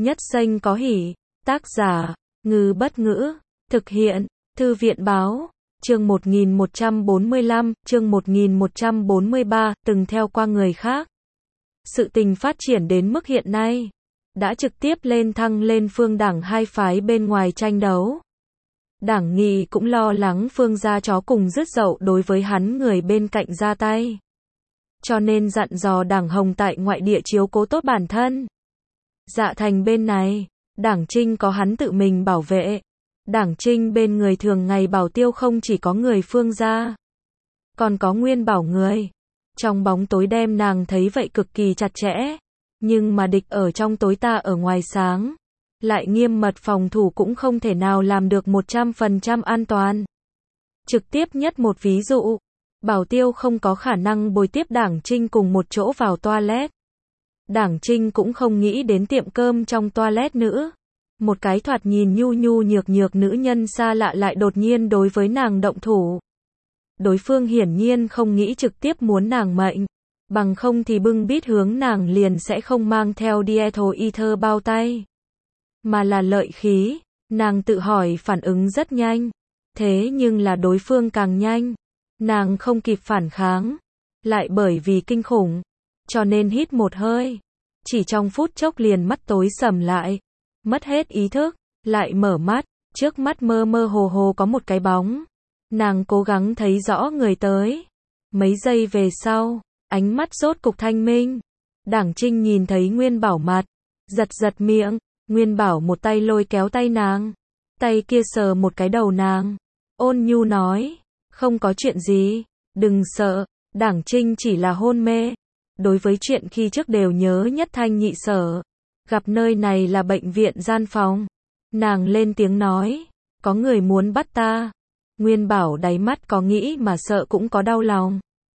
Nhất xanh có hỉ. Tác giả, Ngư Bất Ngữ. Thực hiện, Thư viện Báo. Chương 1145, chương 1143, từng theo qua người khác. Sự tình phát triển đến mức hiện nay, đã trực tiếp lên thăng lên phương đảng hai phái bên ngoài tranh đấu. Đảng Nghị cũng lo lắng phương gia chó cùng rứt dậu đối với hắn người bên cạnh ra tay. Cho nên dặn dò đảng Hồng tại ngoại địa chiếu cố tốt bản thân. Dạ Thành bên này, đảng Trinh có hắn tự mình bảo vệ. Đảng Trinh bên người thường ngày bảo tiêu không chỉ có người phương gia, còn có Nguyên Bảo người. Trong bóng tối đem nàng thấy vậy cực kỳ chặt chẽ. Nhưng mà địch ở trong tối ta ở ngoài sáng. Lại nghiêm mật phòng thủ cũng không thể nào làm được 100% an toàn. Trực tiếp nhất một ví dụ, bảo tiêu không có khả năng bồi tiếp đảng Trinh cùng một chỗ vào toilet. Đảng Trinh cũng không nghĩ đến tiệm cơm trong toilet nữa. Một cái thoạt nhìn nhu nhu nhược nhược nữ nhân xa lạ lại đột nhiên đối với nàng động thủ. Đối phương hiển nhiên không nghĩ trực tiếp muốn nàng mệnh. Bằng không thì bưng bít hướng nàng liền sẽ không mang theo diethyl ether bao tay. Mà là lợi khí. Nàng tự hỏi phản ứng rất nhanh. Thế nhưng là đối phương càng nhanh. Nàng không kịp phản kháng. Lại bởi vì kinh khủng. Cho nên hít một hơi. Chỉ trong phút chốc liền mắt tối sầm lại. Mất hết ý thức. Lại mở mắt. Trước mắt mơ mơ hồ hồ có một cái bóng. Nàng cố gắng thấy rõ người tới. Mấy giây về sau, ánh mắt rốt cục thanh minh. Đảng Trinh nhìn thấy Nguyên Bảo mặt. Giật giật miệng. Nguyên Bảo một tay lôi kéo tay nàng. Tay kia sờ một cái đầu nàng. Ôn nhu nói. Không có chuyện gì. Đừng sợ. Đảng Trinh chỉ là hôn mê. Đối với chuyện khi trước đều nhớ nhất thanh nhị sở. Gặp nơi này là bệnh viện gian phòng. Nàng lên tiếng nói. Có người muốn bắt ta. Nguyên Bảo đáy mắt có nghĩ mà sợ cũng có đau lòng.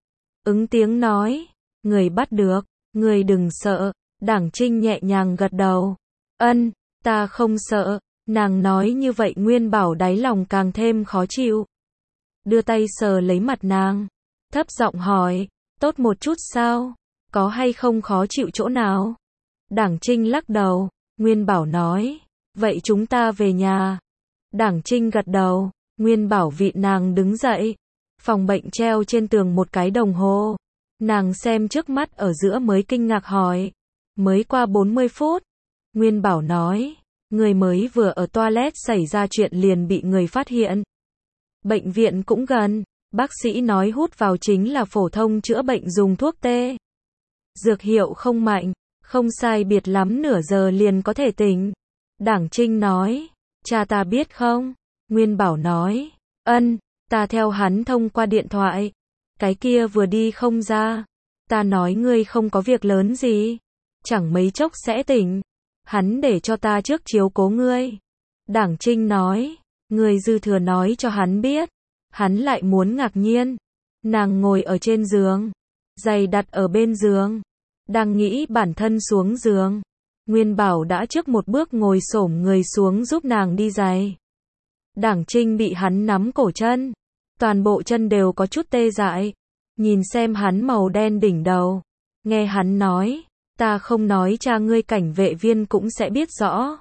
Ứng tiếng nói. Người bắt được. Người đừng sợ. Đảng Trinh nhẹ nhàng gật đầu. Ân, ta không sợ. Nàng nói như vậy Nguyên Bảo đáy lòng càng thêm khó chịu. Đưa tay sờ lấy mặt nàng. Thấp giọng hỏi. Tốt một chút sao? Có hay không khó chịu chỗ nào? Đảng Trinh lắc đầu. Nguyên Bảo nói. Vậy chúng ta về nhà. Đảng Trinh gật đầu. Nguyên Bảo vịn nàng đứng dậy. Phòng bệnh treo trên tường một cái đồng hồ. Nàng xem trước mắt ở giữa mới kinh ngạc hỏi. Mới qua 40 phút. Nguyên Bảo nói. Người mới vừa ở toilet xảy ra chuyện liền bị người phát hiện. Bệnh viện cũng gần. Bác sĩ nói hút vào chính là phổ thông chữa bệnh dùng thuốc tê. Dược hiệu không mạnh. Không sai biệt lắm nửa giờ liền có thể tỉnh. Đảng Trinh nói. Cha ta biết không? Nguyên Bảo nói. Ân, ta theo hắn thông qua điện thoại. Cái kia vừa đi không ra. Ta nói ngươi không có việc lớn gì. Chẳng mấy chốc sẽ tỉnh. Hắn để cho ta trước chiếu cố ngươi. Đảng Trinh nói. Ngươi dư thừa nói cho hắn biết. Hắn lại muốn ngạc nhiên. Nàng ngồi ở trên giường. Giày đặt ở bên giường. Đang nghĩ bản thân xuống giường. Nguyên Bảo đã trước một bước ngồi xổm người xuống giúp nàng đi giày. Đảng Trinh bị hắn nắm cổ chân. Toàn bộ chân đều có chút tê dại. Nhìn xem hắn màu đen đỉnh đầu. Nghe hắn nói. Ta không nói cha ngươi cảnh vệ viên cũng sẽ biết rõ.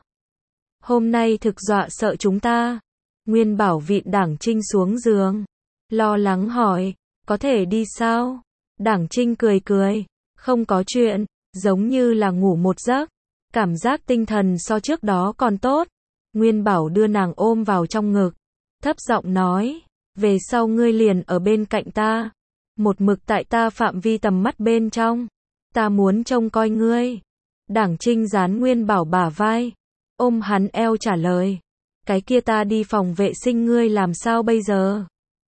Hôm nay thực dọa sợ chúng ta. Nguyên Bảo vịn Đảng Trinh xuống giường. Lo lắng hỏi. Có thể đi sao? Đảng Trinh cười cười. Không có chuyện. Giống như là ngủ một giấc. Cảm giác tinh thần so trước đó còn tốt. Nguyên Bảo đưa nàng ôm vào trong ngực. Thấp giọng nói. Về sau ngươi liền ở bên cạnh ta. Một mực tại ta phạm vi tầm mắt bên trong. Ta muốn trông coi ngươi. Đảng Trinh dán Nguyên Bảo bả vai. Ôm hắn eo trả lời. Cái kia ta đi phòng vệ sinh ngươi làm sao bây giờ?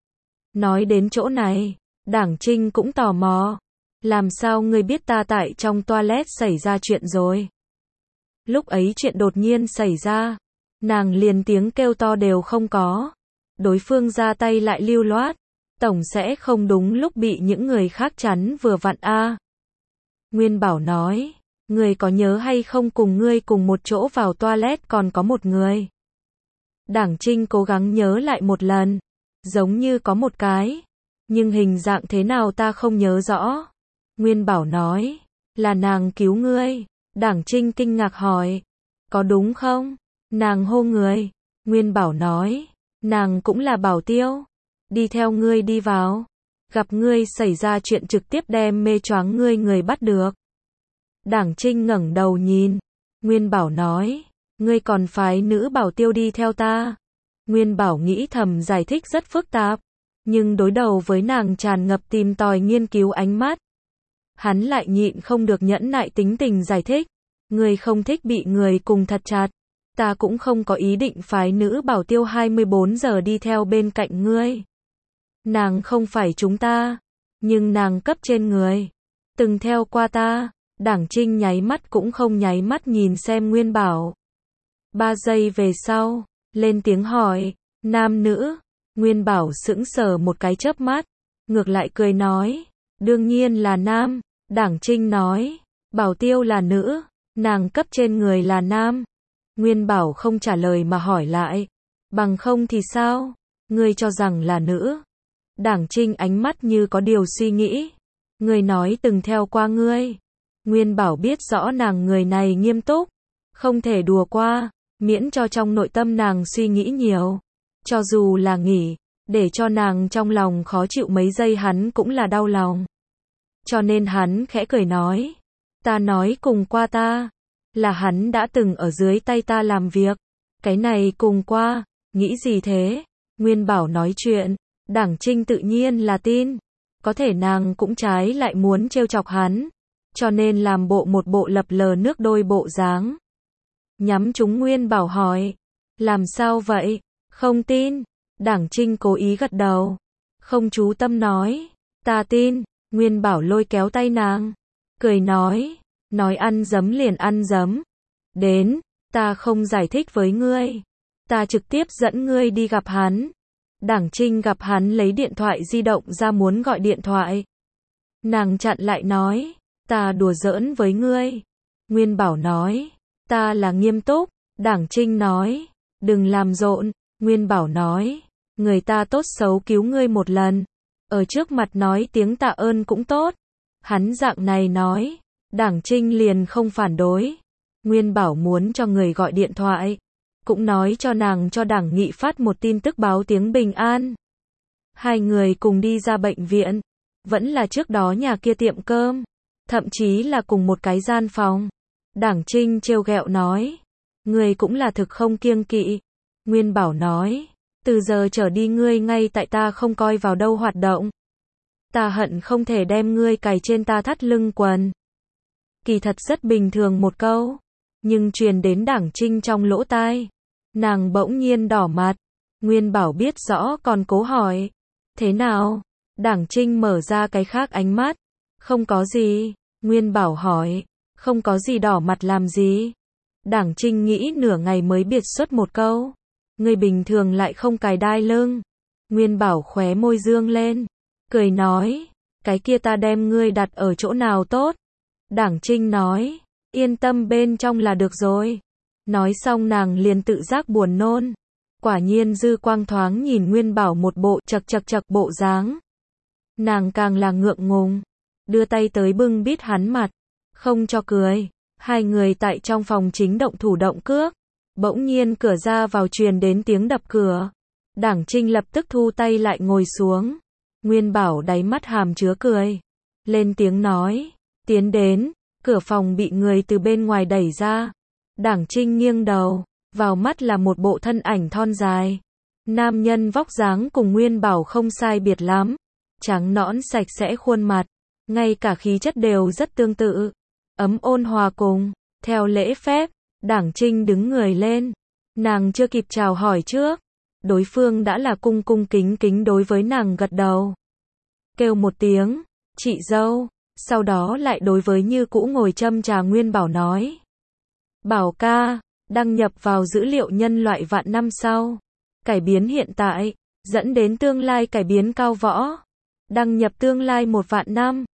Nói đến chỗ này. Đảng Trinh cũng tò mò. Làm sao ngươi biết ta tại trong toilet xảy ra chuyện rồi? Lúc ấy chuyện đột nhiên xảy ra. Nàng liền tiếng kêu to đều không có. Đối phương ra tay lại lưu loát. Tổng sẽ không đúng lúc bị những người khác chắn vừa vặn a. Nguyên Bảo nói. Người có nhớ hay không cùng ngươi cùng một chỗ vào toilet còn có một người. Đảng Trinh cố gắng nhớ lại một lần. Giống như có một cái. Nhưng hình dạng thế nào ta không nhớ rõ. Nguyên Bảo nói. Là nàng cứu ngươi. Đảng Trinh kinh ngạc hỏi. có đúng không? Nàng hô người. Nguyên Bảo nói, nàng cũng là bảo tiêu. Đi theo ngươi đi vào. Gặp ngươi xảy ra chuyện trực tiếp đem mê choáng ngươi người bắt được. Đảng Trinh ngẩng đầu nhìn. Nguyên Bảo nói, ngươi còn phái nữ bảo tiêu đi theo ta. Nguyên Bảo nghĩ thầm giải thích rất phức tạp, nhưng đối đầu với nàng tràn ngập tìm tòi nghiên cứu ánh mắt. Hắn lại nhịn không được nhẫn nại tính tình giải thích. Ngươi không thích bị người cùng thật chặt. Ta cũng không có ý định phái nữ bảo tiêu 24 giờ đi theo bên cạnh ngươi. Nàng không phải chúng ta, nhưng nàng cấp trên người. Từng theo qua ta. Đảng Trinh nháy mắt cũng không nháy mắt nhìn xem Nguyên Bảo. 3 giây về sau, lên tiếng hỏi, nam nữ. Nguyên Bảo sững sờ một cái chớp mắt, ngược lại cười nói, đương nhiên là nam. Đảng Trinh nói, bảo tiêu là nữ, nàng cấp trên người là nam. Nguyên Bảo không trả lời mà hỏi lại, bằng không thì sao? Ngươi cho rằng là nữ. Đảng Trinh ánh mắt như có điều suy nghĩ. Ngươi nói từng theo qua ngươi. Nguyên Bảo biết rõ nàng người này nghiêm túc, không thể đùa qua, miễn cho trong nội tâm nàng suy nghĩ nhiều. Cho dù là nghỉ, để cho nàng trong lòng khó chịu mấy giây hắn cũng là đau lòng. Cho nên hắn khẽ cười nói, ta nói cùng qua ta, là hắn đã từng ở dưới tay ta làm việc. Cái này cùng qua, nghĩ gì thế? Nguyên Bảo nói chuyện, Đảng Trinh tự nhiên là tin. Có thể nàng cũng trái lại muốn trêu chọc hắn, cho nên làm một bộ lập lờ nước đôi bộ dáng. Nhắm chúng Nguyên Bảo hỏi, làm sao vậy? Không tin. Đảng Trinh cố ý gật đầu, không chú tâm nói, ta tin. Nguyên Bảo lôi kéo tay nàng, cười nói ăn giấm liền ăn giấm. Đến, ta không giải thích với ngươi, ta trực tiếp dẫn ngươi đi gặp hắn. Đảng Trinh gặp hắn lấy điện thoại di động ra muốn gọi điện thoại. Nàng chặn lại nói, ta đùa giỡn với ngươi. Nguyên Bảo nói, ta là nghiêm túc. Đảng Trinh nói, đừng làm rộn. Nguyên Bảo nói, người ta tốt xấu cứu ngươi một lần, ở trước mặt nói tiếng tạ ơn cũng tốt. Hắn dạng này nói, Đảng Trinh liền không phản đối. Nguyên Bảo muốn cho người gọi điện thoại, cũng nói cho nàng cho Đảng Nghị phát một tin tức báo tiếng bình an. Hai người cùng đi ra bệnh viện, vẫn là trước đó nhà kia tiệm cơm, thậm chí là cùng một cái gian phòng. Đảng Trinh trêu ghẹo nói, ngươi cũng là thực không kiêng kỵ. Nguyên Bảo nói, từ giờ trở đi ngươi ngay tại ta không coi vào đâu hoạt động. Ta hận không thể đem ngươi cài trên ta thắt lưng quần. Kỳ thật rất bình thường một câu, nhưng truyền đến Đảng Trinh trong lỗ tai. Nàng bỗng nhiên đỏ mặt. Nguyên Bảo biết rõ còn cố hỏi, thế nào? Đảng Trinh mở ra cái khác ánh mắt, không có gì. Nguyên Bảo hỏi, không có gì đỏ mặt làm gì? Đảng Trinh nghĩ nửa ngày mới biệt xuất một câu, ngươi bình thường lại không cài đai lưng. Nguyên Bảo khóe môi dương lên, cười nói, cái kia ta đem ngươi đặt ở chỗ nào tốt? Đảng Trinh nói, yên tâm bên trong là được rồi. Nói xong nàng liền tự giác buồn nôn. Quả nhiên dư quang thoáng nhìn Nguyên Bảo một bộ chật bộ dáng. Nàng càng là ngượng ngùng, đưa tay tới bưng bít hắn mặt, không cho cười. Hai người tại trong phòng chính động thủ động cước. Bỗng nhiên cửa ra vào truyền đến tiếng đập cửa. Đảng Trinh lập tức thu tay lại ngồi xuống. Nguyên Bảo đáy mắt hàm chứa cười, lên tiếng nói, tiến đến. Cửa phòng bị người từ bên ngoài đẩy ra. Đảng Trinh nghiêng đầu, vào mắt là một bộ thân ảnh thon dài. Nam nhân vóc dáng cùng Nguyên Bảo không sai biệt lắm, trắng nõn sạch sẽ khuôn mặt, ngay cả khí chất đều rất tương tự, ấm ôn hòa cùng. Theo lễ phép, Đảng Trinh đứng người lên. Nàng chưa kịp chào hỏi trước, đối phương đã là cung kính kính đối với nàng gật đầu. Kêu một tiếng, chị dâu, sau đó lại đối với như cũ ngồi châm trà Nguyên Bảo nói. Bảo ca, đăng nhập vào dữ liệu nhân loại vạn năm sau. Cải biến hiện tại, dẫn đến tương lai cải biến cao võ. Đăng nhập tương lai 1 vạn năm.